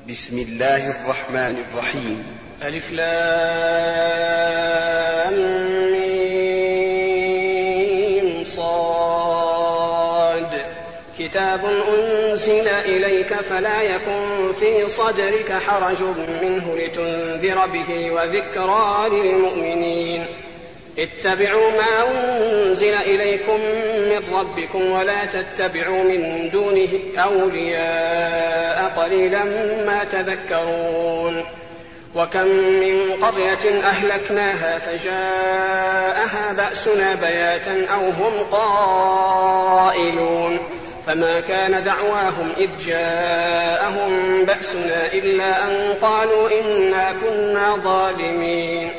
بسم الله الرحمن الرحيم. ألف لام ميم صاد. كتاب أنزل إليك فلا يكن في صدرك حرج منه لتنذر به وذكرى للمؤمنين. اتبعوا ما أنزل إليكم من ربكم ولا تتبعوا من دونه أولياء قليلا ما تذكرون. وكم من قرية أهلكناها فجاءها بأسنا بياتا أو هم قائلون فما كان دعواهم إذ جاءهم بأسنا إلا أن قالوا إنا كنا ظالمين.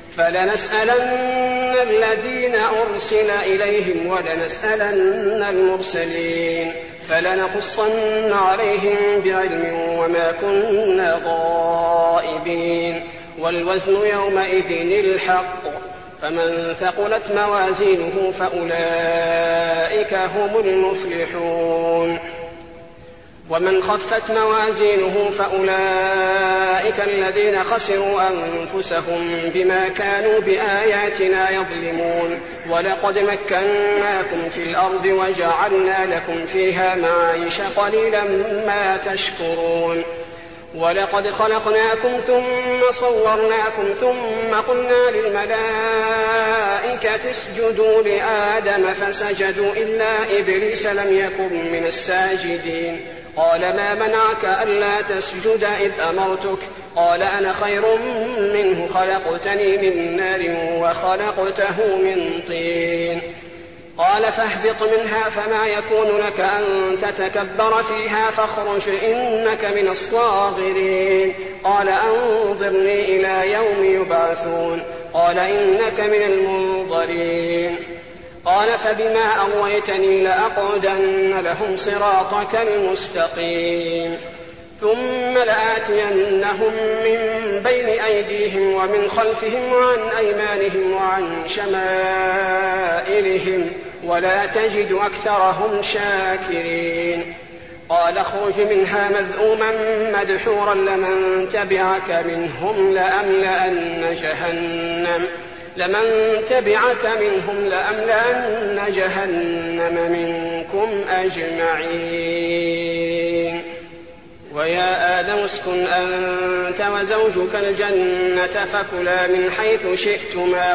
فلنسألن الذين أرسل إليهم ولنسألن المرسلين فلنقصن عليهم بعلم وما كنا غائبين. والوزن يومئذ الحق فمن ثقلت موازينه فأولئك هم المفلحون. ومن خفت موازينه فأولئك الذين خسروا أنفسهم بما كانوا بآياتنا يظلمون. ولقد مكناكم في الأرض وجعلنا لكم فيها معايش قليلا ما تشكرون. ولقد خلقناكم ثم صورناكم ثم قلنا للملائكة اسجدوا لآدم فسجدوا إلا إبليس لم يكن من الساجدين. قال ما منعك ألا تسجد إذ أمرتك؟ قال أنا خير منه خلقتني من نار وخلقته من طين. قال فاهبط منها فما يكون لك أن تتكبر فيها فاخرج إنك من الصاغرين. قال أنظرني إلى يوم يبعثون. قال إنك من المنظرين. قال فبما أغويتني لأقعدن لهم صراطك المستقيم ثم لآتينهم من بين أيديهم ومن خلفهم وعن أيمانهم وعن شمائلهم ولا تجد أكثرهم شاكرين. قال اخرج منها مذءوما مدحورا لمن تبعك منهم لأملأن جهنم منكم أجمعين. ويا آدم اسكن أنت وزوجك الجنة فكلا من حيث شئتما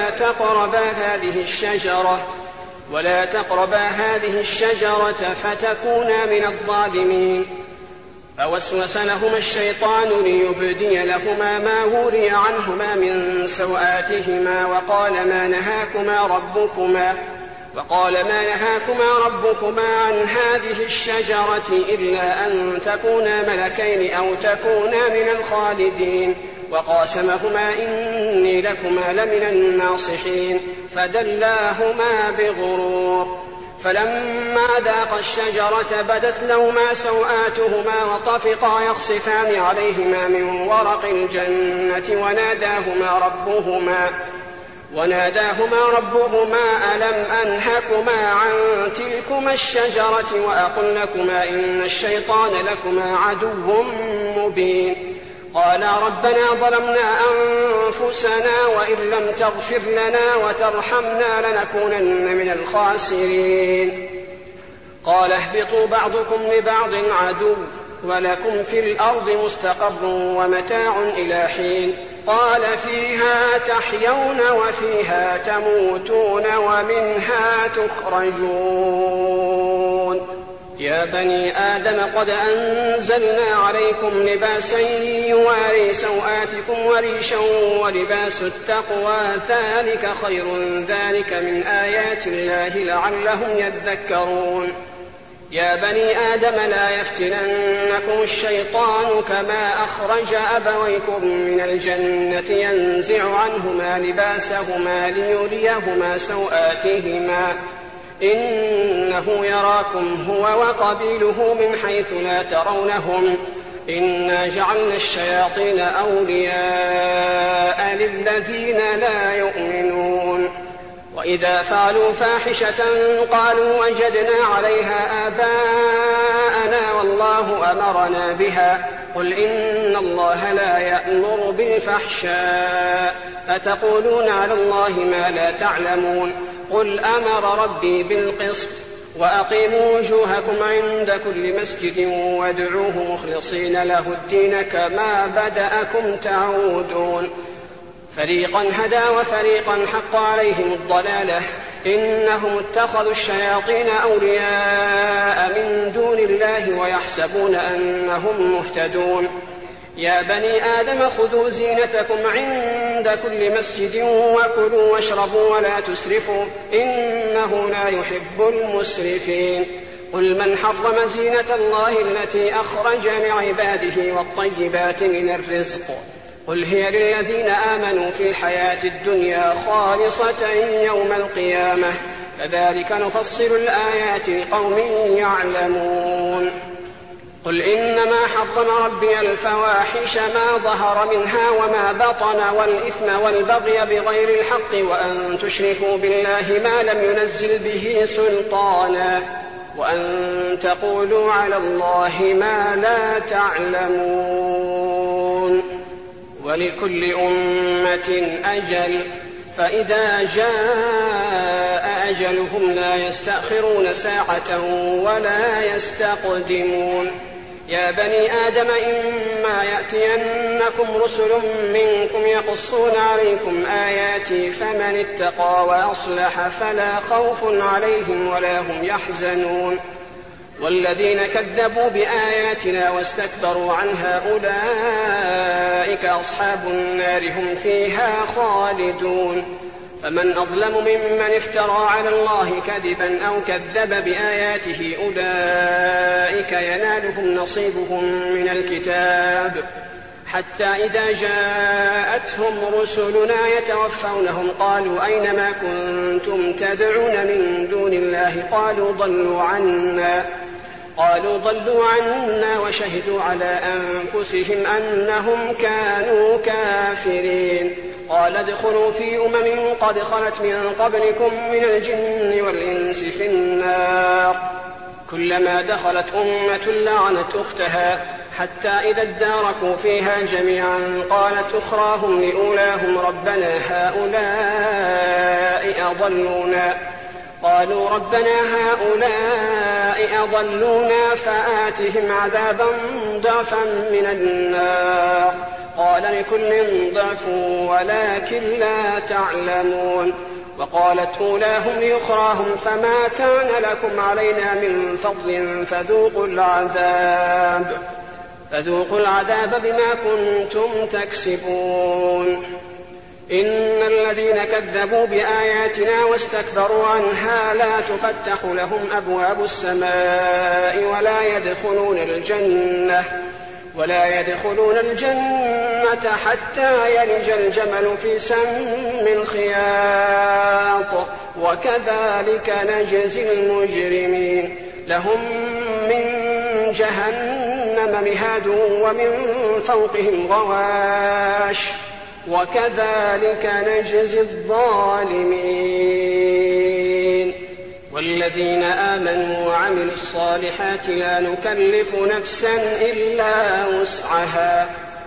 ولا تقربا هذه الشجرة فتكونا من الظالمين. فوسوس لهما الشيطان ليبدي لهما ما وري عنهما من سوآتهما وقال ما نهاكما ربكما عن هذه الشجرة إلا أن تكونا ملكين أو تكونا من الخالدين. وقاسمهما إني لكما لمن الناصحين فدلاهما بغرور. فلما ذاقا الشجرة بدت لهما سوآتهما وطفقا يخصفان عليهما من ورق الجنة وناداهما ربهما ألم أنهكما عن تلكما الشجرة وأقل لكما إن الشيطان لكما عدو مبين. قالا ربنا ظلمنا أنفسنا وإن لم تغفر لنا وترحمنا لنكونن من الخاسرين. قال اهبطوا بعضكم لبعض عدو ولكم في الأرض مستقر ومتاع إلى حين. قال فيها تحيون وفيها تموتون ومنها تخرجون. يا بني آدم قد أنزلنا عليكم لباسا يواري سوآتكم وريشا ولباس التقوى ذلك خير ذلك من آيات الله لعلهم يذكرون. يا بني آدم لا يفتننكم الشيطان كما أخرج أبويكم من الجنة ينزع عنهما لباسهما ليريهما سوآتهما إنه يراكم هو وقبيله من حيث لا ترونهم إنا جعلنا الشياطين أولياء للذين لا يؤمنون. وإذا فعلوا فاحشة قالوا وجدنا عليها آباءنا والله أمرنا بها قل إن الله لا يأمر بالفحشاء أتقولون على الله ما لا تعلمون قل أمر ربي بالقسط وأقيموا وجوهكم عند كل مسجد وادعوه مخلصين له الدين كما بدأكم تعودون فريقا هدى وفريقا حق عليهم الضلالة إنهم اتخذوا الشياطين أولياء من دون الله ويحسبون أنهم مهتدون يا بني آدم خذوا زينتكم عند كل مسجد وكلوا واشربوا ولا تسرفوا إنه لا يحب المسرفين قل من حرم زينة الله التي أخرج لعباده والطيبات من الرزق قل هي للذين آمنوا في الحياة الدنيا خالصة يوم القيامة كذلك نفصل الآيات لقوم يعلمون قل إنما حرم ربي الفواحش ما ظهر منها وما بطن والإثم والبغي بغير الحق وأن تشركوا بالله ما لم ينزل به سلطانا وأن تقولوا على الله ما لا تعلمون ولكل أمة أجل فإذا جاء أجلهم لا يستأخرون ساعة ولا يستقدمون يا بني آدم إما يأتينكم رسل منكم يقصون عليكم آياتي فمن اتقى وأصلح فلا خوف عليهم ولا هم يحزنون والذين كذبوا بآياتنا واستكبروا عنها أولئك أصحاب النار هم فيها خالدون فمن أظلم ممن افترى على الله كذبا أو كذب بآياته أولئك ينالهم نصيبهم من الكتاب حتى إذا جاءتهم رسلنا يتوفونهم قالوا أين ما كنتم تدعون من دون الله قالوا ضلوا عنا وشهدوا على أنفسهم أنهم كانوا كافرين قال ادخلوا في أمم قد خلت من قبلكم من الجن والإنس في النار كلما دخلت أمة لعنت أختها حتى إذا اداركوا فيها جميعا قالت أخراهم لأولاهم ربنا هؤلاء أضلونا قالوا ربنا هؤلاء أضلونا فآتهم عذابا ضعفا من النار قال لكل ضعف ولكن لا تعلمون وقالت أولاهم لأخراهم فما كان لكم علينا من فضل فذوقوا العذاب بما كنتم تكسبون إن الذين كذبوا بآياتنا واستكبروا عنها لا تفتح لهم أبواب السماء ولا يدخلون الجنة حتى يلج الجمل في سم الخياط وكذلك نجزي المجرمين لهم من جهنم مهاد ومن فوقهم غواش وكذلك نجزي الظالمين والذين آمنوا وعملوا الصالحات لا نكلف نفسا إلا وسعها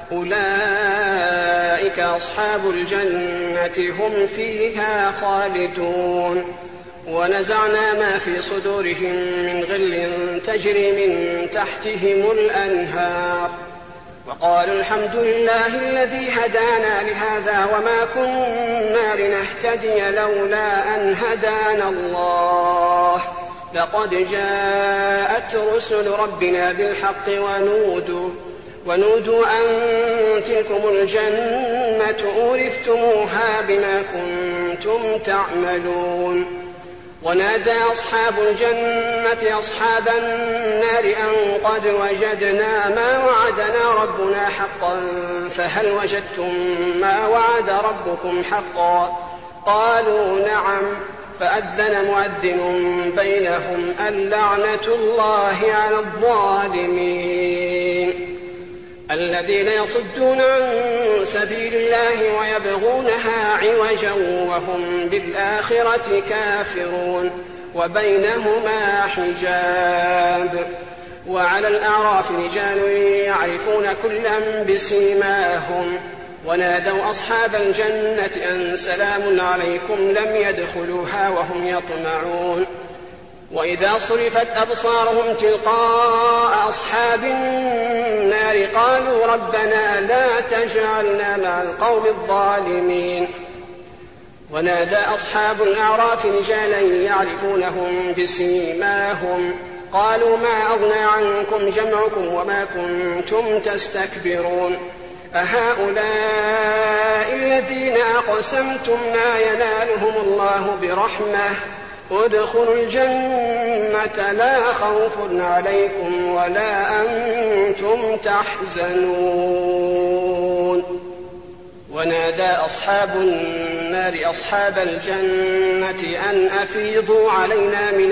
أولئك أصحاب الجنة هم فيها خالدون ونزعنا ما في صدورهم من غل تجري من تحتهم الأنهار وقالوا الحمد لله الذي هدانا لهذا وما كنا لنهتدي لولا أن هدانا الله لقد جاءت رسل ربنا بالحق ونودوا أن تلكم الجنة أورثتموها بما كنتم تعملون ونادى أصحاب الجنة أصحاب النار أن قد وجدنا ما وعدنا ربنا حقا فهل وجدتم ما وعد ربكم حقا قالوا نعم فأذن مؤذن بينهم اللعنة الله على الظالمين الذين يصدون عن سبيل الله ويبغونها عوجا وهم بالآخرة كافرون وبينهما حجاب وعلى الأعراف رجال يعرفون كلا بسيماهم ونادوا أصحاب الجنة أن سلام عليكم لم يدخلوها وهم يطمعون وإذا صرفت أبصارهم تلقاء أصحاب النار قالوا ربنا لا تجعلنا مع القوم الظالمين ونادى أصحاب الأعراف رجالا يعرفونهم بسيماهم قالوا ما أغنى عنكم جمعكم وما كنتم تستكبرون أهؤلاء الذين أقسمتم ما ينالهم الله برحمة ادخلوا الجنة لا خوف عليكم ولا أنتم تحزنون ونادى أصحاب النار أصحاب الجنة أن أفيضوا علينا من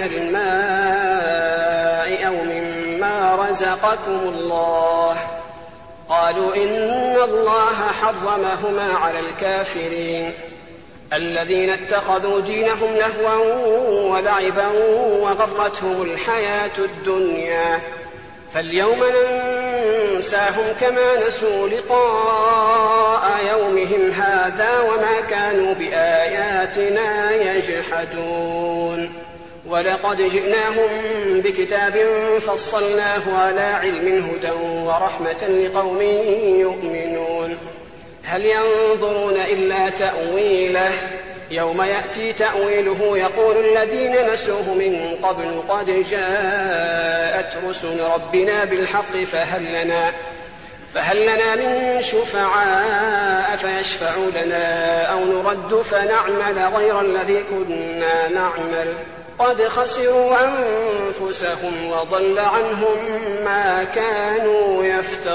الماء أو مما رزقكم الله قالوا إن الله حرمهما على الكافرين الذين اتخذوا دينهم لهوا ولعبا وغرتهم الحياة الدنيا فاليوم ننساهم كما نسوا لقاء يومهم هذا وما كانوا بآياتنا يجحدون ولقد جئناهم بكتاب فصلناه على علم هدى ورحمة لقوم يؤمنون هل ينظرون إلا تأويله يوم يأتي تأويله يقول الذين نسوه من قبل قد جاءت رسل ربنا بالحق فهل لنا من شفعاء فيشفعوا لنا أو نرد فنعمل غير الذي كنا نعمل قد خسروا أنفسهم وضل عنهم ما كانوا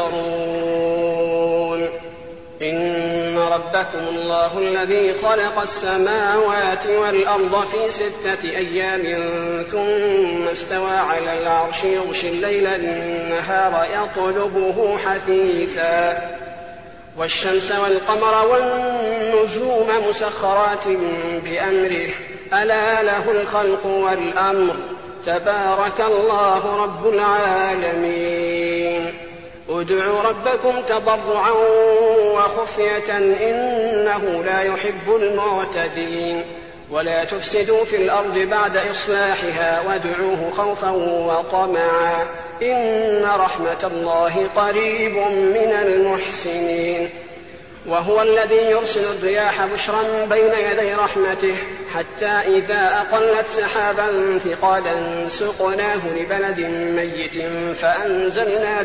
يفترون إن ربكم الله الذي خلق السماوات والأرض في 6 أيام ثم استوى على العرش يغشي الليل النهار يطلبه حثيثا والشمس والقمر والنجوم مسخرات بأمره ألا له الخلق والأمر تبارك الله رب العالمين ادعوا ربكم تضرعا وخفية إنه لا يحب المعتدين ولا تفسدوا في الأرض بعد إصلاحها وادعوه خوفا وطمعا إن رحمة الله قريب من المحسنين وهو الذي يرسل الرياح بشرا بين يدي رحمته حتى إذا أقلت سحابا ثقالا سقناه لبلد ميت فأنزلنا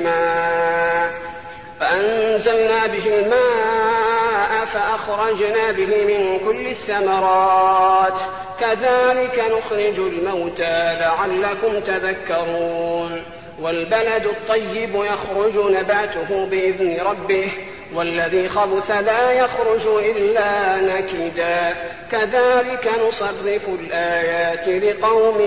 به الماء فأخرجنا به من كل الثمرات كذلك نخرج الموتى لعلكم تذكرون والبلد الطيب يخرج نباته بإذن ربه والذي خبث لا يخرج إلا نكدا كذلك نصرف الآيات لقوم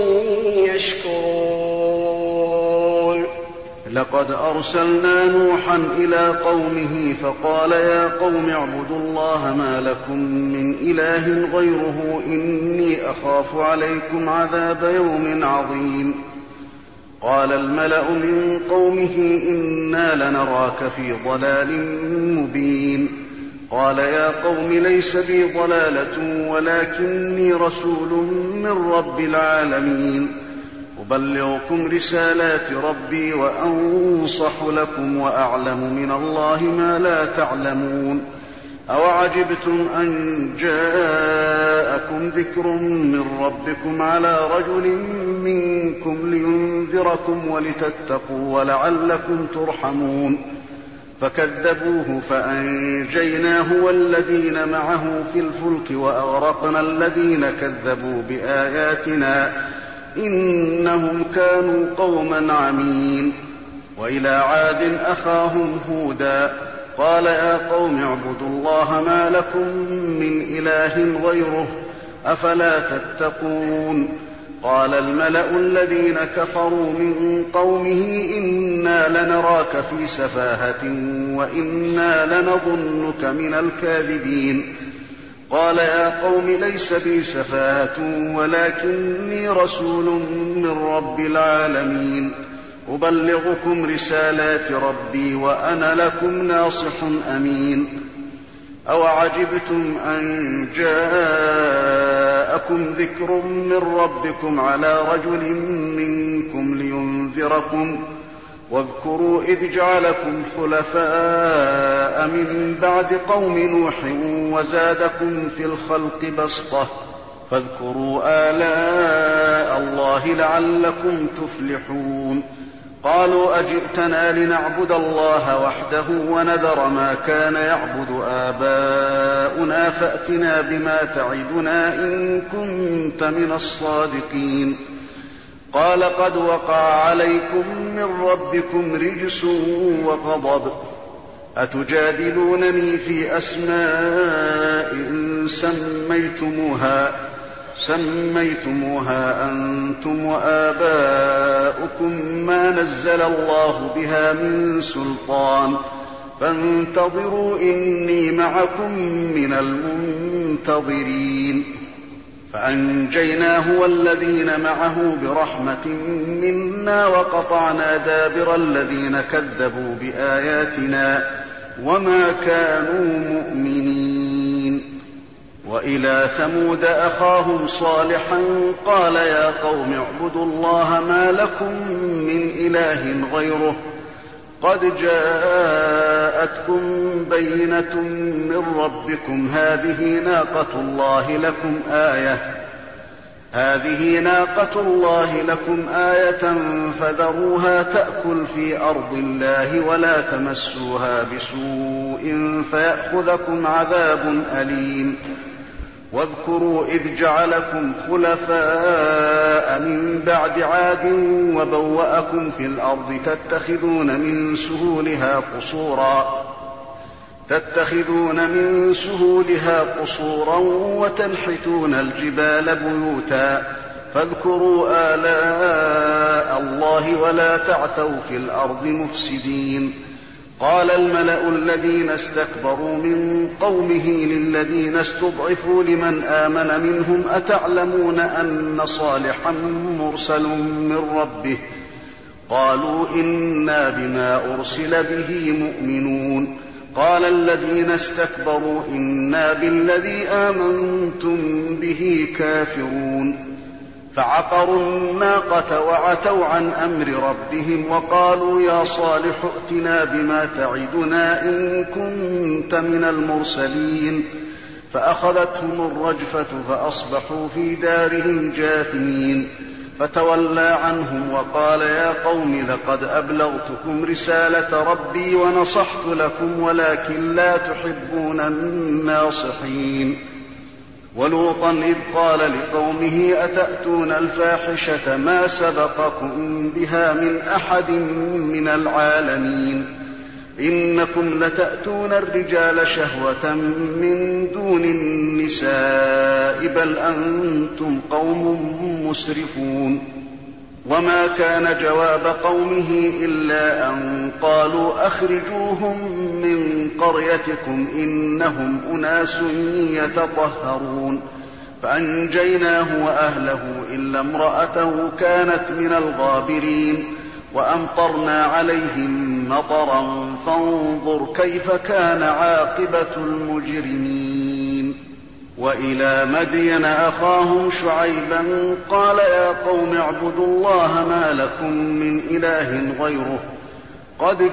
يشكرون لقد أرسلنا نوحا إلى قومه فقال يا قوم اعبدوا الله ما لكم من إله غيره إني أخاف عليكم عذاب يوم عظيم قال الملأ من قومه إنا لنراك في ضلال مبين قال يا قوم ليس بي ضلالة ولكني رسول من رب العالمين أبلغكم رسالات ربي وأنصح لكم وأعلم من الله ما لا تعلمون أوعجبتم أن جاءكم ذكر من ربكم على رجل منكم لينذركم ولتتقوا ولعلكم ترحمون فكذبوه فأنجيناه والذين معه في الفلك وأغرقنا الذين كذبوا بآياتنا إنهم كانوا قوما عمين وإلى عاد أخاهم هودا قال يا قوم اعبدوا الله ما لكم من إله غيره أفلا تتقون قال الملأ الذين كفروا من قومه إنا لنراك في سفاهة وإنا لنظنك من الكاذبين قال يا قوم ليس بي سفاهة ولكني رسول من رب العالمين أبلغكم رسالات ربي وأنا لكم ناصح أمين. أوعجبتم أن جاءكم ذكر من ربكم على رجل منكم لينذركم واذكروا إذ جعلكم خلفاء من بعد قوم نوح وزادكم في الخلق بسطة فاذكروا آلاء الله لعلكم تفلحون. قالوا أجئتنا لنعبد الله وحده ونذر ما كان يعبد آباؤنا فأتنا بما تعدنا إن كنت من الصادقين. قال قد وقع عليكم من ربكم رجس وغضب أتجادلونني في أسماء سميتموها أنتم وآباؤكم ما نزل الله بها من سلطان فانتظروا إني معكم من المنتظرين. فأنجيناه والذين معه برحمة منا وقطعنا دابر الذين كذبوا بآياتنا وما كانوا مؤمنين. وإلى ثمود أخاهم صالحا قال يا قوم اعبدوا الله ما لكم من إله غيره قد جاءتكم بينة من ربكم هذه ناقة الله لكم آية فذروها تأكل في أرض الله ولا تمسوها بسوء فيأخذكم عذاب أليم. واذكروا إذ جعلكم خلفاء من بعد عاد وبوأكم في الأرض تتخذون من سهولها قصورا وتنحتون الجبال بيوتا فاذكروا آلاء الله ولا تعثوا في الأرض مفسدين. قال الملأ الذين استكبروا من قومه للذين استضعفوا لمن آمن منهم أتعلمون أن صالحا مرسل من ربه قالوا إنا بما أرسل به مؤمنون. قال الذين استكبروا إنا بالذي آمنتم به كافرون. فعقروا الناقة وعتوا عن أمر ربهم وقالوا يا صالح ائتنا بما تعدنا إن كنت من المرسلين. فأخذتهم الرجفة فأصبحوا في دارهم جاثمين. فتولى عنهم وقال يا قوم لقد أبلغتكم رسالة ربي ونصحت لكم ولكن لا تحبون الناصحين. ولوطا إذ قال لقومه أتأتون الفاحشة ما سبقكم بها من أحد من العالمين إنكم لتأتون الرجال شهوة من دون النساء بل أنتم قوم مسرفون. وما كان جواب قومه إلا أن قالوا أخرجوهم من قريتكم إنهم أناس يتطهرون. فأنجيناه وأهله إلا امرأته كانت من الغابرين وأمطرنا عليهم مطرا فانظر كيف كان عاقبة المجرمين. وإلى مدين أخاهم شعيبا قال يا قوم اعبدوا الله ما لكم من إله غيره قد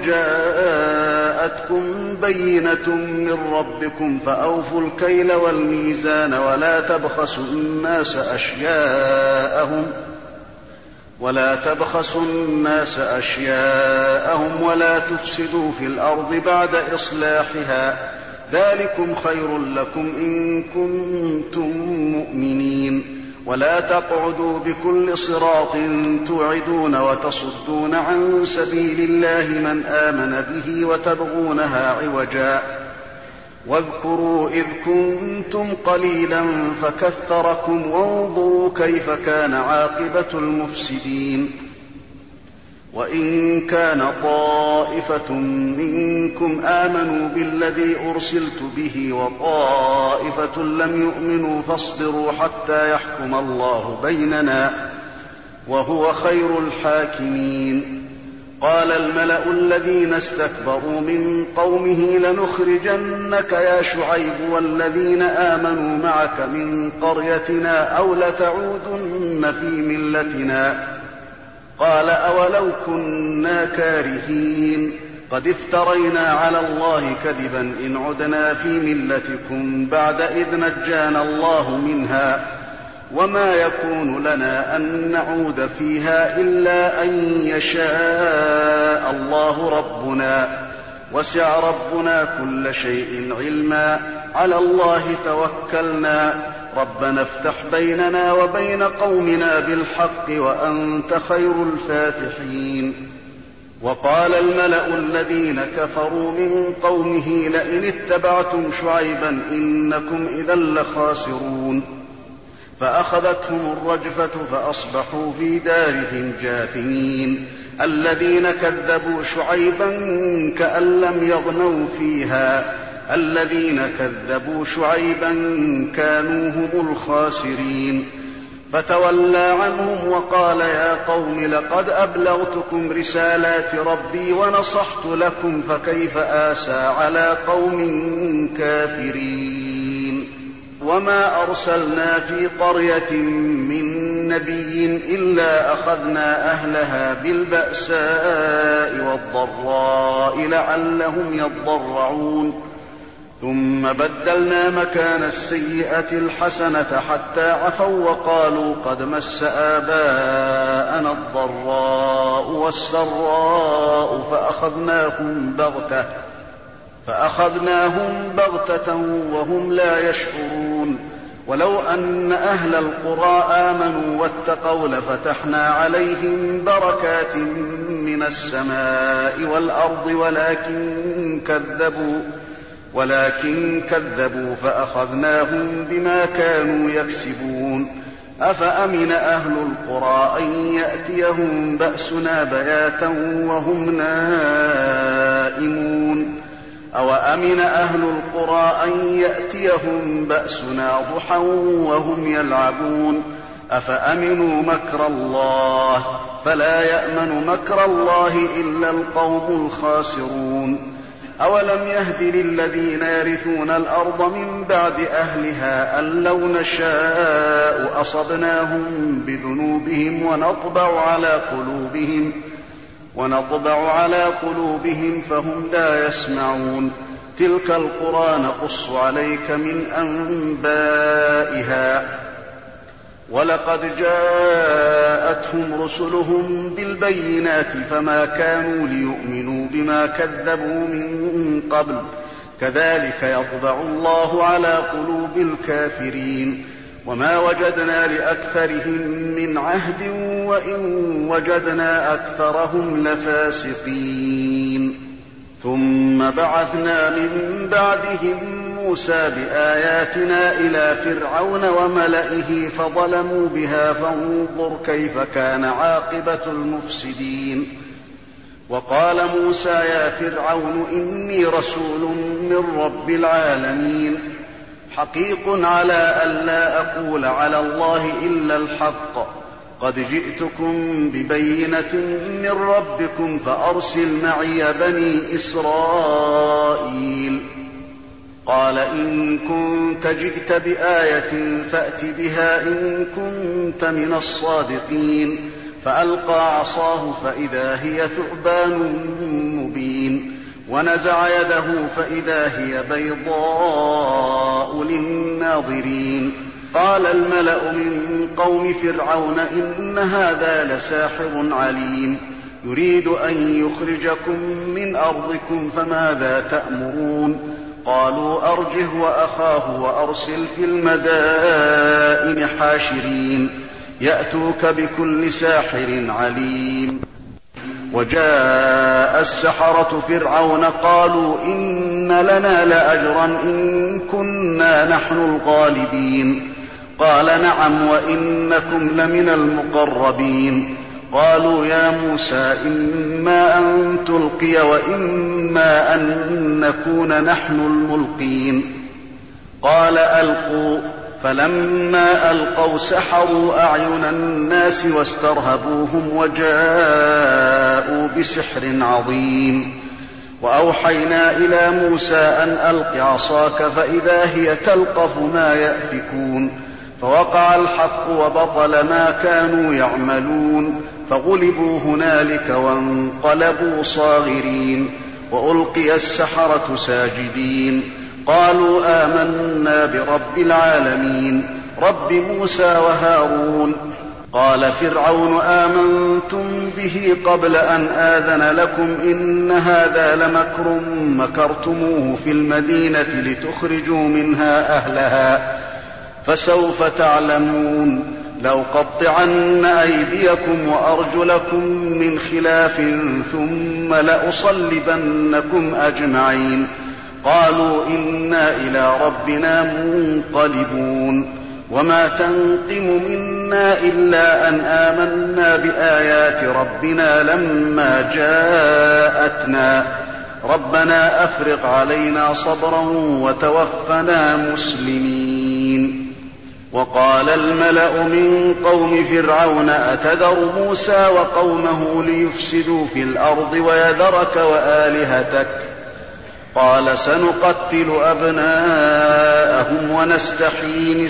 جاءتكم بينة من ربكم فأوفوا الكيل والميزان ولا تبخسوا الناس أشياءهم ولا تفسدوا في الأرض بعد إصلاحها ذلكم خير لكم إن كنتم مؤمنين. ولا تقعدوا بكل صراط توعدون وتصدون عن سبيل الله من آمن به وتبغونها عوجا. واذكروا إذ كنتم قليلا فكثركم وانظروا كيف كان عاقبة المفسدين. وإن كان طائفة منكم آمنوا بالذي أرسلت به وطائفة لم يؤمنوا فاصبروا حتى يحكم الله بيننا وهو خير الحاكمين. وقال الملأ الذين استكبروا من قومه لنخرجنك يا شعيب والذين آمنوا معك من قريتنا أو لتعودن في ملتنا. قال أولو كنا كارهين قد افترينا على الله كذبا إن عدنا في ملتكم بعد إذ نجانا الله منها وما يكون لنا أن نعود فيها إلا أن يشاء الله ربنا وسع ربنا كل شيء علما على الله توكلنا ربنا افتح بيننا وبين قومنا بالحق وأنت خير الفاتحين. وقال الملأ الذين كفروا من قومه لئن اتبعتم شعيبا إنكم إذا لخاسرون. فأخذتهم الرجفة فأصبحوا في دارهم جاثمين. الذين كذبوا شعيبا كأن لم يغنوا فيها الذين كذبوا شعيبا كانوا هم الخاسرين. فتولى عنهم وقال يا قوم لقد أبلغتكم رسالات ربي ونصحت لكم فكيف آسى على قوم كافرين. وما أرسلنا في قرية من نبي إلا أخذنا أهلها بالبأساء والضراء لعلهم يضرعون ثم بدلنا مكان السيئة الحسنة حتى عفوا وقالوا قد مس آباءنا الضراء والسراء فأخذناهم بغتة وهم لا يشعرون. ولو أن أهل القرى آمنوا واتقوا لفتحنا عليهم بركات من السماء والأرض ولكن كذبوا فأخذناهم بما كانوا يكسبون. أفأمن أهل القرى أن يأتيهم بأسنا بياتا وهم نائمون أوأمن أهل القرى أن يأتيهم بأسنا ضحى وهم يلعبون أفأمنوا مكر الله فلا يأمن مكر الله إلا القوم الخاسرون. أولم يهد للذين يرثون الأرض من بعد أهلها أن لو نشاء أصبناهم بذنوبهم ونطبع على قلوبهم فهم لا يسمعون. تلك القرى نقص عليك من أنبائها ولقد جاءتهم رسلهم بالبينات فما كانوا ليؤمنوا بما كذبوا من قبل كذلك يطبع الله على قلوب الكافرين. وما وجدنا لأكثرهم من عهد وإن وجدنا أكثرهم لفاسقين. ثم بعثنا من بعدهم موسى بآياتنا إلى فرعون وملئه فظلموا بها فانظر كيف كان عاقبة المفسدين. وقال موسى يا فرعون إني رسول من رب العالمين حقيق على ألا أقول على الله إلا الحق قد جئتكم ببينة من ربكم فأرسل معي بني إسرائيل. قال إن كنت جئت بآية فأت بها إن كنت من الصادقين. فألقى عصاه فإذا هي ثعبان مبين ونزع يده فإذا هي بيضاء للناظرين. قال الملأ من قوم فرعون إن هذا لساحر عليم يريد أن يخرجكم من أرضكم فماذا تأمرون. قالوا أرجه وأخاه وأرسل في المدائن حاشرين يأتوك بكل ساحر عليم. وجاء السحرة فرعون قالوا إن لنا لأجرا إن كنا نحن الغالبين. قال نعم وإنكم لمن المقربين. قالوا يا موسى إما أن تلقي وإما أن نكون نحن الملقين. قال ألقوا فلما ألقوا سحروا أعين الناس واسترهبوهم وجاءوا بسحر عظيم. وأوحينا إلى موسى أن ألق عصاك فإذا هي تلقف ما يأفكون فوقع الحق وبطل ما كانوا يعملون فغلبوا هنالك وانقلبوا صاغرين وألقي السحرة ساجدين قالوا آمنا برب العالمين رب موسى وهارون. قال فرعون آمنتم به قبل أن آذن لكم إن هذا لمكر مكرتموه في المدينة لتخرجوا منها أهلها فسوف تعلمون لأقطعن أيديكم وأرجلكم من خلاف ثم لأصلبنكم أجمعين. قالوا إنا إلى ربنا منقلبون. وما تنقم منا إلا أن آمنا بآيات ربنا لما جاءتنا ربنا أفرغ علينا صبرا وتوفنا مسلمين. وقال الملأ من قوم فرعون أتذر موسى وقومه ليفسدوا في الأرض ويذرك وآلهتك قال سنقتل أبناءهم ونستحيي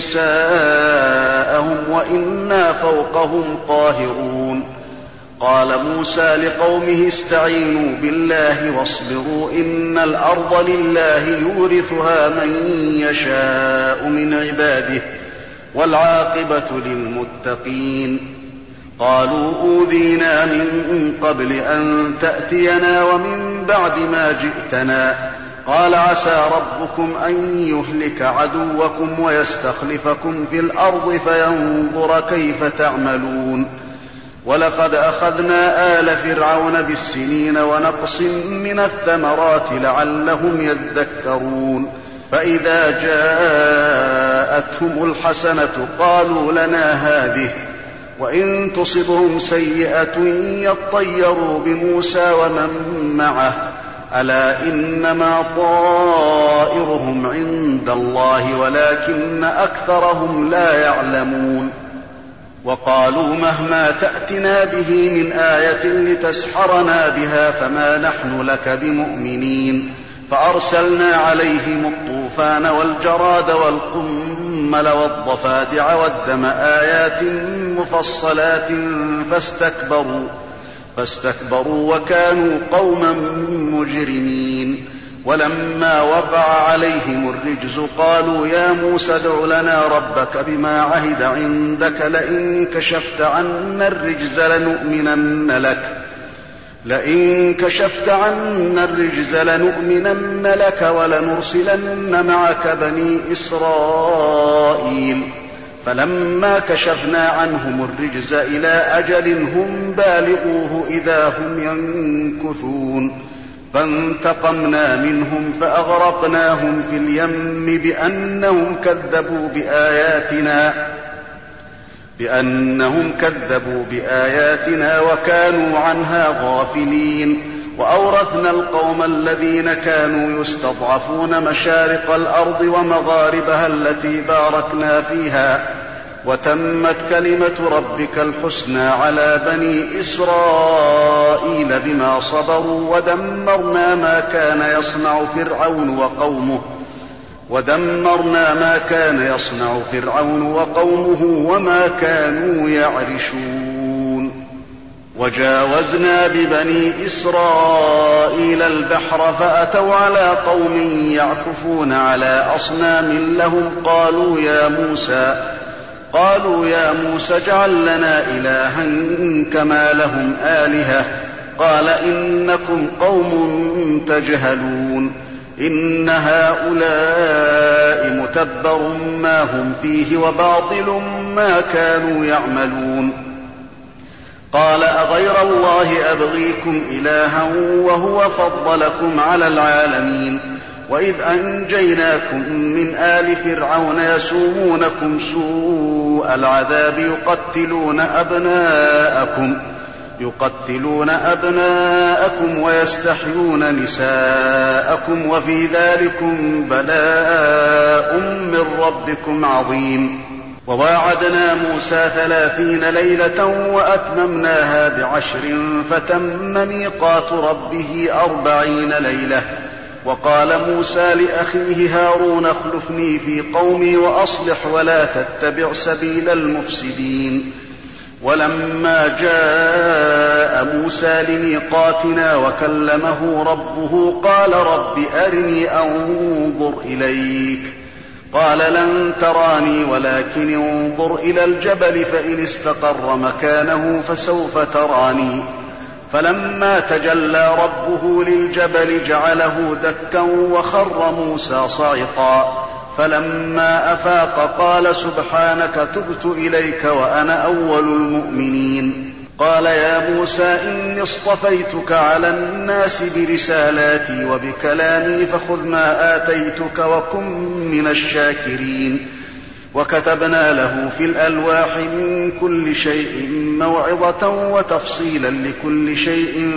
نساءهم وإنا فوقهم قاهرون. قال موسى لقومه استعينوا بالله واصبروا إن الأرض لله يورثها من يشاء من عباده والعاقبة للمتقين. قالوا أوذينا من قبل أن تأتينا ومن بعد ما جئتنا قال عسى ربكم أن يهلك عدوكم ويستخلفكم في الأرض فينظر كيف تعملون. ولقد أخذنا آل فرعون بالسنين ونقص من الثمرات لعلهم يذكرون فإذا جاءتهم الحسنة قالوا لنا هذه وإن تصبهم سيئة يطيروا بموسى ومن معه ألا إنما طائرهم عند الله ولكن أكثرهم لا يعلمون. وقالوا مهما تأتنا به من آية لتسحرنا بها فما نحن لك بمؤمنين. فأرسلنا عليهم الطوفان والجراد والقمل والضفادع والدم آيات مفصلات فاستكبروا وكانوا قوما مجرمين. ولما وقع عليهم الرجز قالوا يا موسى ادع لنا ربك بما عهد عندك لئن كشفت عنا الرجز لنؤمنن لك ولنرسلن معك بني إسرائيل. فلما كشفنا عنهم الرجز إلى أجل هم بالغوه إذا هم ينكثون فانتقمنا منهم فأغرقناهم في اليم بأنهم كذبوا بآياتنا وكانوا عنها غافلين. وأورثنا القوم الذين كانوا يستضعفون مشارق الأرض ومغاربها التي باركنا فيها وتمت كلمة ربك الحسنى على بني إسرائيل بما صبروا ودمرنا ما كان يصنع فرعون وقومه وما كانوا يعرشون. وجاوزنا ببني إسرائيل البحر فأتوا على قوم يعكفون على أصنام لهم قالوا يا موسى اجعل لنا إلها كما لهم آلهة قال إنكم قوم تجهلون إن هؤلاء متبر ما هم فيه وباطل ما كانوا يعملون. قال أغير الله أبغيكم إلها وهو فضلكم على العالمين وإذ أنجيناكم من آل فرعون يسومونكم سوء العذاب يقتلون أبناءكم يقتلون أبناءكم ويستحيون نساءكم وفي ذلكم بلاء من ربكم عظيم. وواعدنا موسى 30 ليلة وأتممناها ب10 فتم ميقات ربه 40 ليلة. وقال موسى لأخيه هارون اخلفني في قومي وأصلح ولا تتبع سبيل المفسدين. ولما جاء موسى لميقاتنا وكلمه ربه قال رب أرني أنظر إليك. قال لن تراني ولكن انظر إلى الجبل فإن استقر مكانه فسوف تراني. فلما تجلى ربه للجبل جعله دكا وخر موسى صعقا. فلما أفاق قال سبحانك تبت إليك وأنا أول المؤمنين. قال يا موسى إني اصطفيتك على الناس برسالاتي وبكلامي فخذ ما آتيتك وكن من الشاكرين. وكتبنا له في الألواح من كل شيء موعظة وتفصيلا لكل شيء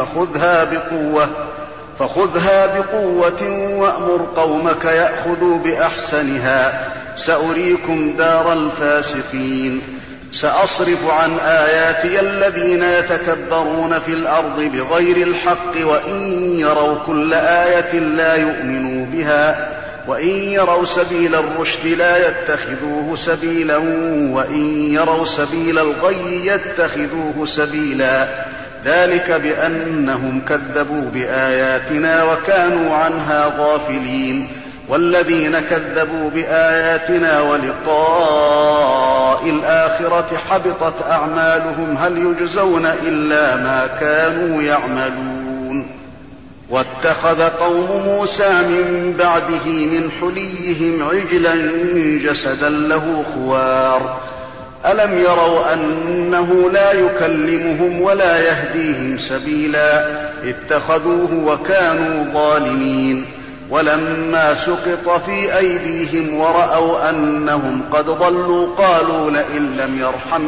فخذها بقوة وأمر قومك يأخذوا بأحسنها سأريكم دار الفاسقين. سأصرف عن آياتي الذين يتكبرون في الأرض بغير الحق وإن يروا كل آية لا يؤمنوا بها وإن يروا سبيل الرشد لا يتخذوه سبيلا وإن يروا سبيل الغي يتخذوه سبيلا. ذلك بأنهم كذبوا بآياتنا وكانوا عنها غافلين. والذين كذبوا بآياتنا ولقاء الآخرة حبطت أعمالهم هل يجزون إلا ما كانوا يعملون. واتخذ قوم موسى من بعده من حليهم عجلا جسدا له خوار. ألم يروا أنه لا يكلمهم ولا يهديهم سبيلا اتخذوه وكانوا ظالمين. ولما سقط في أيديهم ورأوا أنهم قد ضلوا قالوا لئن لم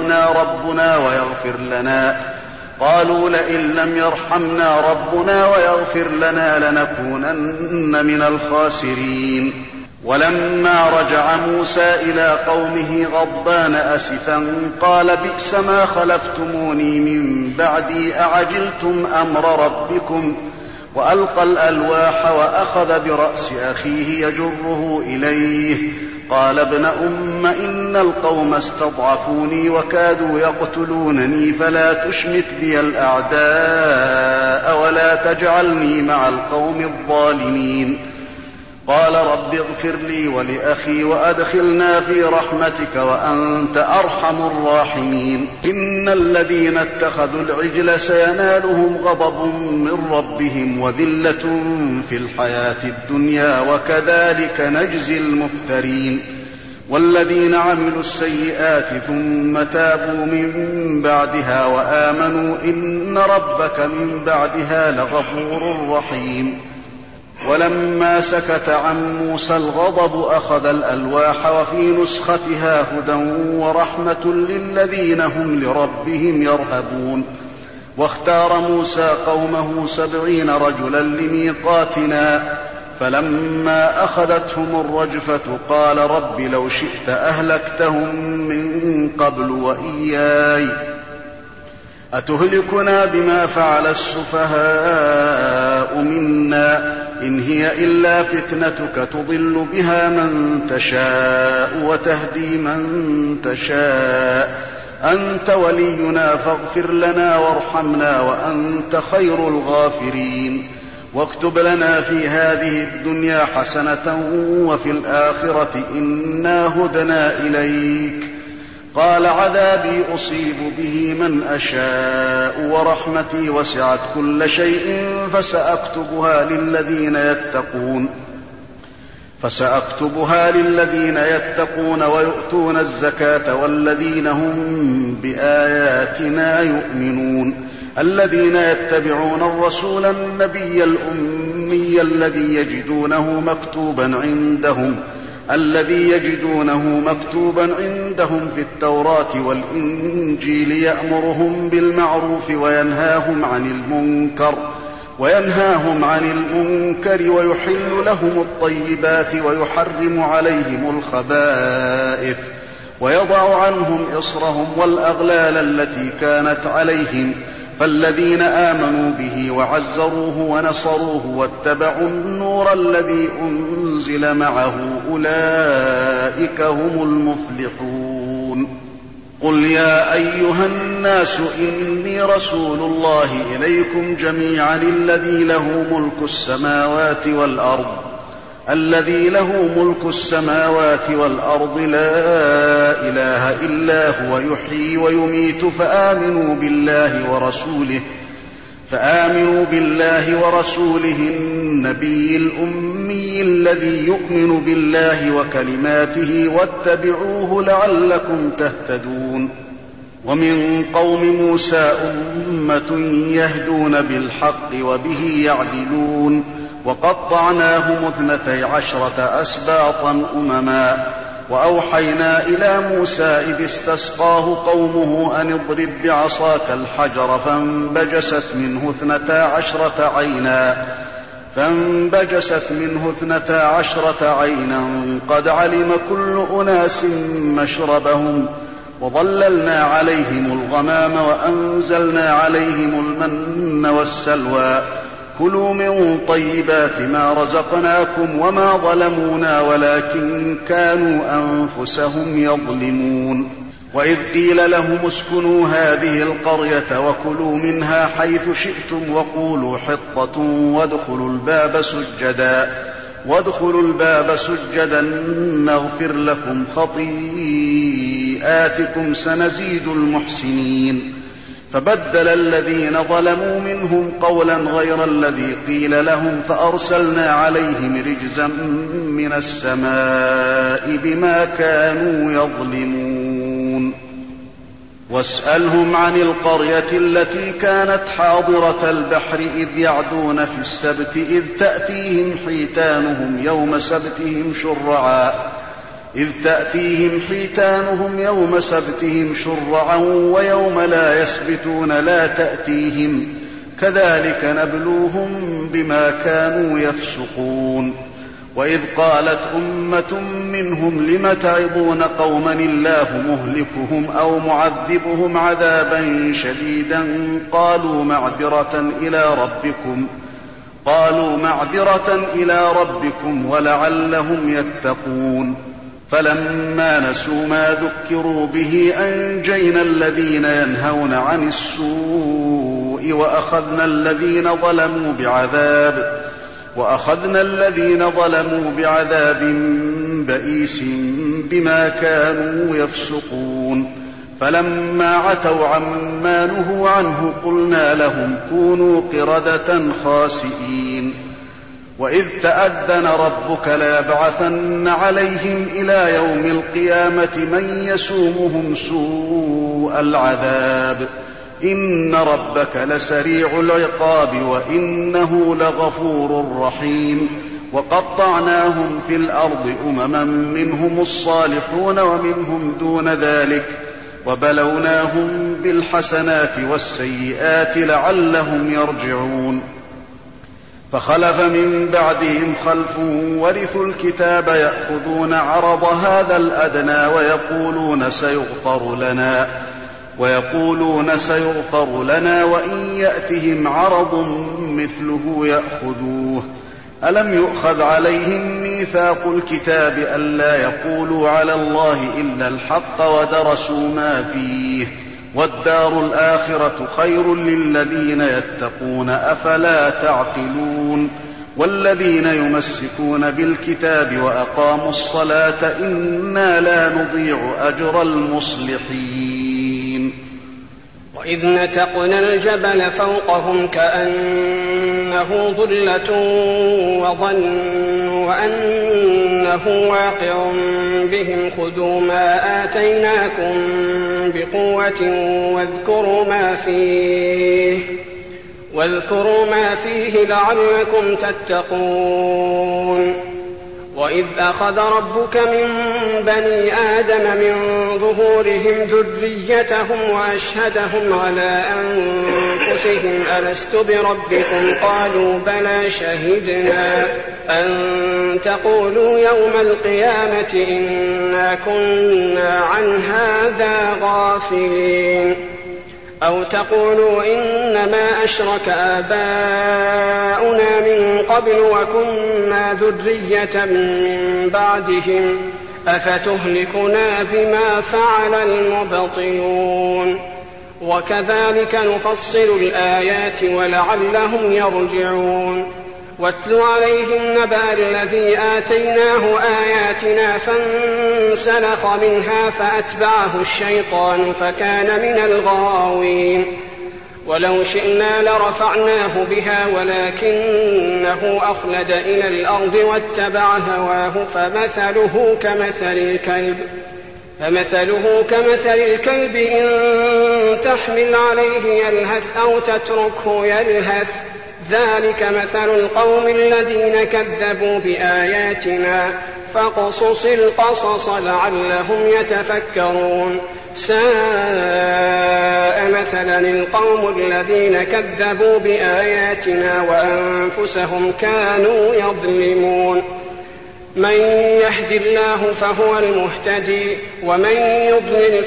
يرحمنا ربنا ويغفر لنا لنكونن من الخاسرين. ولما رجع موسى إلى قومه غضبان أسفا قال بئس ما خلفتموني من بعدي أعجلتم أمر ربكم. وألقى الألواح وأخذ برأس أخيه يجره إليه قال ابن أم إن القوم استضعفوني وكادوا يقتلونني فلا تشمت بي الأعداء ولا تجعلني مع القوم الظالمين. قال رب اغفر لي ولأخي وأدخلنا في رحمتك وأنت أرحم الراحمين. إن الذين اتخذوا العجل سينالهم غضب من ربهم وذلة في الحياة الدنيا وكذلك نجزي المفترين. والذين عملوا السيئات ثم تابوا من بعدها وآمنوا إن ربك من بعدها لغفور رحيم. ولما سكت عن موسى الغضب أخذ الألواح وفي نسختها هدى ورحمة للذين هم لربهم يرهبون. واختار موسى قومه 70 رجلا لميقاتنا فلما أخذتهم الرجفة قال رب لو شئت أهلكتهم من قبل وإياي أتهلكنا بما فعل السفهاء منا إن هي إلا فتنتك تضل بها من تشاء وتهدي من تشاء أنت ولينا فاغفر لنا وارحمنا وأنت خير الغافرين. واكتب لنا في هذه الدنيا حسنة وفي الآخرة إنا هدنا إليك. قال عذابي أصيب به من أشاء ورحمتي وسعت كل شيء فسأكتبها للذين يتقون ويؤتون الزكاة والذين هم بآياتنا يؤمنون. الذين يتبعون الرسول النبي الأمي الذي يجدونه مكتوبا الذي يجدونه مكتوبا عندهم في التوراة والإنجيل يأمرهم بالمعروف وينهاهم عن المنكر ويحل لهم الطيبات ويحرم عليهم الخبائث ويضع عنهم إصرهم والأغلال التي كانت عليهم. فالذين آمنوا به وعزروه ونصروه واتبعوا النور الذي أنزل معه أولئك هم المفلحون. قل يا أيها الناس إني رسول الله إليكم جميعا الذي له ملك السماوات والأرض لا إله إلا هو يحيي ويميت فآمنوا بالله ورسوله النبي الأمي الذي يؤمن بالله وكلماته واتبعوه لعلكم تهتدون. ومن قوم موسى أمة يهدون بالحق وبه يعدلون وقطعناهم 12 أسباطا أمما وأوحينا إلى موسى إذ استسقاه قومه أن اضرب بعصاك الحجر فانبجست منه 12 عينا قد علم كل أناس مشربهم وظللنا عليهم الغمام وأنزلنا عليهم المن والسلوى كلوا من طيبات ما رزقناكم وما ظلمونا ولكن كانوا أنفسهم يظلمون. وإذ قيل لهم اسكنوا هذه القرية وكلوا منها حيث شئتم وقولوا حطة وادخلوا الباب سجدا نغفر لكم خطيئاتكم سنزيد المحسنين. فبدل الذين ظلموا منهم قولا غير الذي قيل لهم فأرسلنا عليهم رجزا من السماء بما كانوا يظلمون. واسألهم عن القرية التي كانت حاضرة البحر إذ يعدون في السبت إذ تأتيهم حيتانهم يوم سبتهم شرعا ويوم لا يسبتون لا تأتيهم كذلك نبلوهم بما كانوا يفسقون. وإذ قالت أمة منهم لم تعظون قوما الله مهلكهم أو معذبهم عذابا شديدا قالوا معذرة إلى ربكم ولعلهم يتقون. فلما نسوا ما ذكروا به أنجينا الذين ينهون عن السوء وأخذنا الذين ظلموا بعذاب بئيس بما كانوا يفسقون. فلما عتوا عما نهوا عنه قلنا لهم كونوا قردة خاسئين. وإذ تأذن ربك ليبعثن عليهم إلى يوم القيامة من يسومهم سوء العذاب إن ربك لسريع العقاب وإنه لغفور رحيم. وقطعناهم في الأرض أمما منهم الصالحون ومنهم دون ذلك وبلوناهم بالحسنات والسيئات لعلهم يرجعون. فخلف من بعدهم خلف ورثوا الكتاب يأخذون عرض هذا الأدنى ويقولون سيغفر لنا وإن يأتهم عرض مثله يأخذوه. ألم يؤخذ عليهم ميثاق الكتاب ألا يقولوا على الله إلا الحق ودرسوا ما فيه والدار الآخرة خير للذين يتقون أفلا تعقلون. والذين يمسكون بالكتاب وأقاموا الصلاة إنا لا نضيع أجر المصلحين. وإذ نتقنا الجبل فوقهم كأنه ظلة وظنوا أنه واقع بهم خذوا ما آتيناكم بقوة واذكروا ما فيه لعلكم تتقون. وإذ أخذ ربك من بني آدم من ظهورهم ذريتهم وأشهدهم على أنفسهم ألست بربكم قالوا بلى شهدنا أن تقولوا يوم القيامة إنا كنا عن هذا غافلين أو تقولوا إنما أشرك آباؤنا من قبل وكنا ذرية من بعدهم أفتهلكنا بما فعل المبطلون وكذلك نفصل الآيات ولعلهم يرجعون واتل عليهم نبأ الذي آتيناه آياتنا فانسلخ منها فأتبعه الشيطان فكان من الغاوين ولو شئنا لرفعناه بها ولكنه أخلد إلى الأرض واتبع هواه فمثله كمثل الكلب إن تحمل عليه يلهث أو تتركه يلهث ذلك مثل القوم الذين كذبوا بآياتنا فاقصص القصص لعلهم يتفكرون ساء مثلا القوم الذين كذبوا بآياتنا وأنفسهم كانوا يظلمون من يهد الله فهو المهتدي ومن يضلل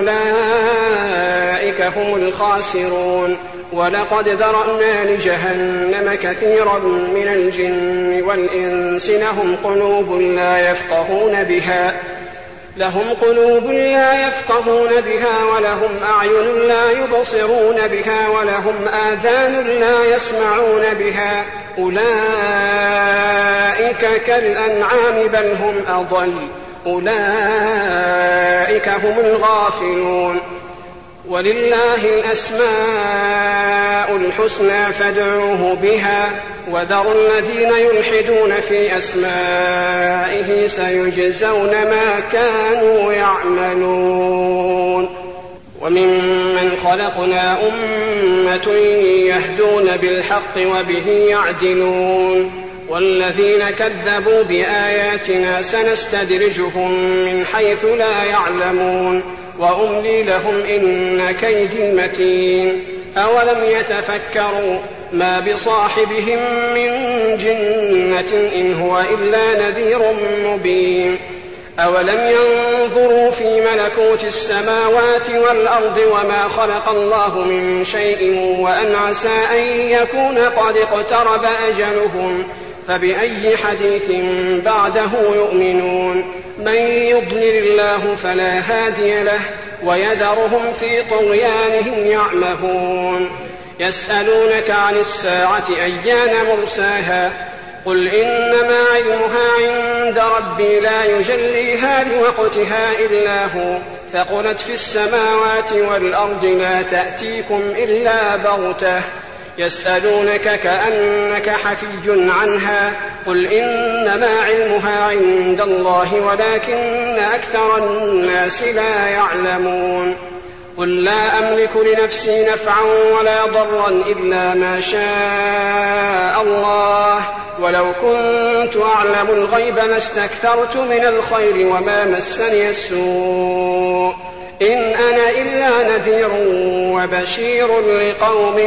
فأولئك هم الخاسرون ولقد ذرأنا لجهنم كثيرا من الجن والإنس لهم قلوب لا يفقهون بها ولهم أعين لا يبصرون بها ولهم آذان لا يسمعون بها أولئك كالأنعام بل هم أضل أولئك هم الغافلون ولله الأسماء الحسنى فادعوه بها وذروا الذين يلحدون في أسمائه سيجزون ما كانوا يعملون وممن خلقنا أمة يهدون بالحق وبه يعدلون والذين كذبوا بآياتنا سنستدرجهم من حيث لا يعلمون وأملي لهم إن كيدي متين أولم يتفكروا ما بصاحبهم من جنة إن هو إلا نذير مبين أولم ينظروا في ملكوت السماوات والأرض وما خلق الله من شيء وأن عسى أن يكون قد اقترب أجلهم فبأي حديث بعده يؤمنون من يضلل الله فلا هادي له ويذرهم في طغيانهم يعمهون يسألونك عن الساعة أيان مرساها قل إنما علمها عند ربي لا يجليها لوقتها إلا هو ثقلت في السماوات والأرض لا تأتيكم إلا بغتة يسألونك كأنك حفي عنها قل إنما علمها عند الله ولكن أكثر الناس لا يعلمون قل لا أملك لنفسي نفعا ولا ضرا إلا ما شاء الله ولو كنت أعلم الغيب لاستكثرت من الخير وما مسني السوء إن أنا إلا نذير وبشير لقوم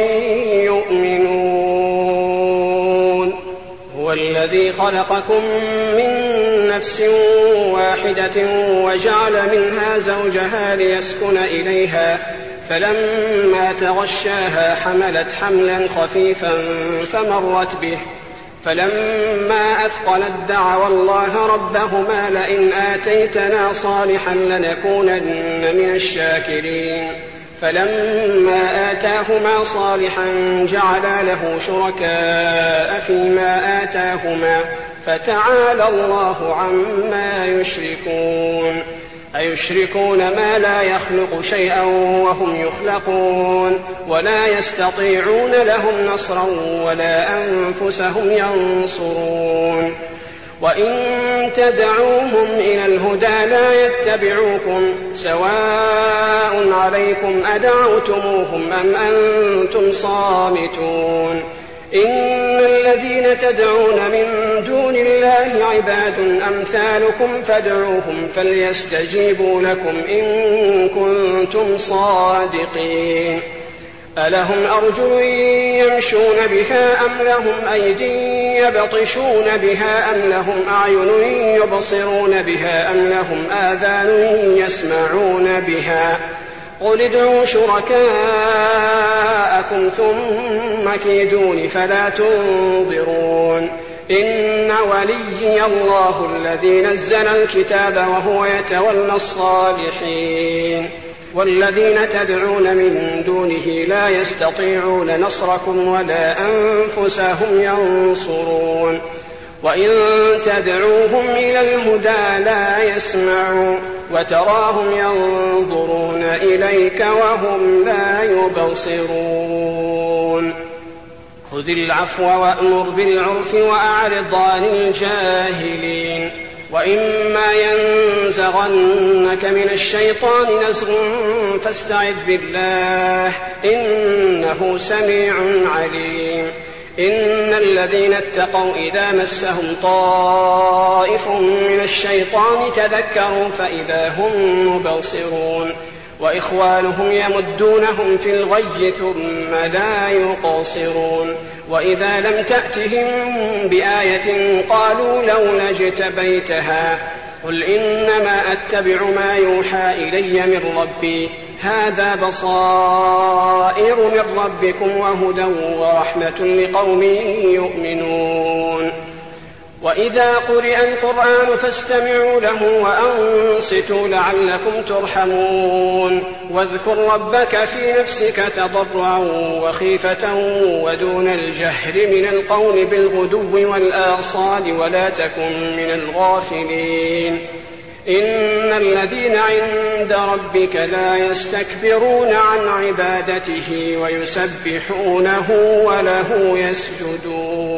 يؤمنون هو الذي خلقكم من نفس واحدة وجعل منها زوجها ليسكن إليها فلما تغشاها حملت حملا خفيفا فمرت به فلما أثقلت دعوا الله ربهما لئن آتيتنا صالحا لنكونن من الشاكرين فلما آتاهما صالحا جعلا له شركاء فيما آتاهما فتعالى الله عما يشركون أيشركون ما لا يخلق شيئا وهم يخلقون ولا يستطيعون لهم نصرا ولا أنفسهم ينصرون وإن تدعوهم إلى الهدى لا يتبعوكم سواء عليكم أدعوتموهم أم أنتم صامتون إن الذين تدعون من دون الله عباد أمثالكم فادعوهم فليستجيبوا لكم إن كنتم صادقين ألهم أرجل يمشون بها أم لهم أيدي يبطشون بها أم لهم أعين يبصرون بها أم لهم آذان يسمعون بها قل ادعوا شركاءكم ثم كيدون فلا تنظرون إن وليي الله الذي نزل الكتاب وهو يتولى الصالحين والذين تدعون من دونه لا يستطيعون نصركم ولا أنفسهم ينصرون وإن تدعوهم إلى الهدى لا يسمعون وتراهم ينظرون إليك وهم لا يبصرون خذ العفو وأمر بالعرف وأعرض عن الجاهلين وإما ينزغنك من الشيطان نزغ فاستعذ بالله إنه سميع عليم إن الذين اتقوا إذا مسهم طائف من الشيطان تذكروا فإذا هم مبصرون وإخوانهم يمدونهم في الغي ثم لا يقصرون وإذا لم تأتهم بآية قالوا لولا اجتبيتها قل إنما أتبع ما يوحى إلي من ربي هذا بصائر من ربكم وهدى ورحمة لقوم يؤمنون وإذا قرئ القرآن فاستمعوا له وأنصتوا لعلكم ترحمون واذكر ربك في نفسك تضرعا وخيفة ودون الجهر من القول بالغدو والآصال ولا تكن من الغافلين إن الذين عند ربك لا يستكبرون عن عبادته ويسبحونه وله يسجدون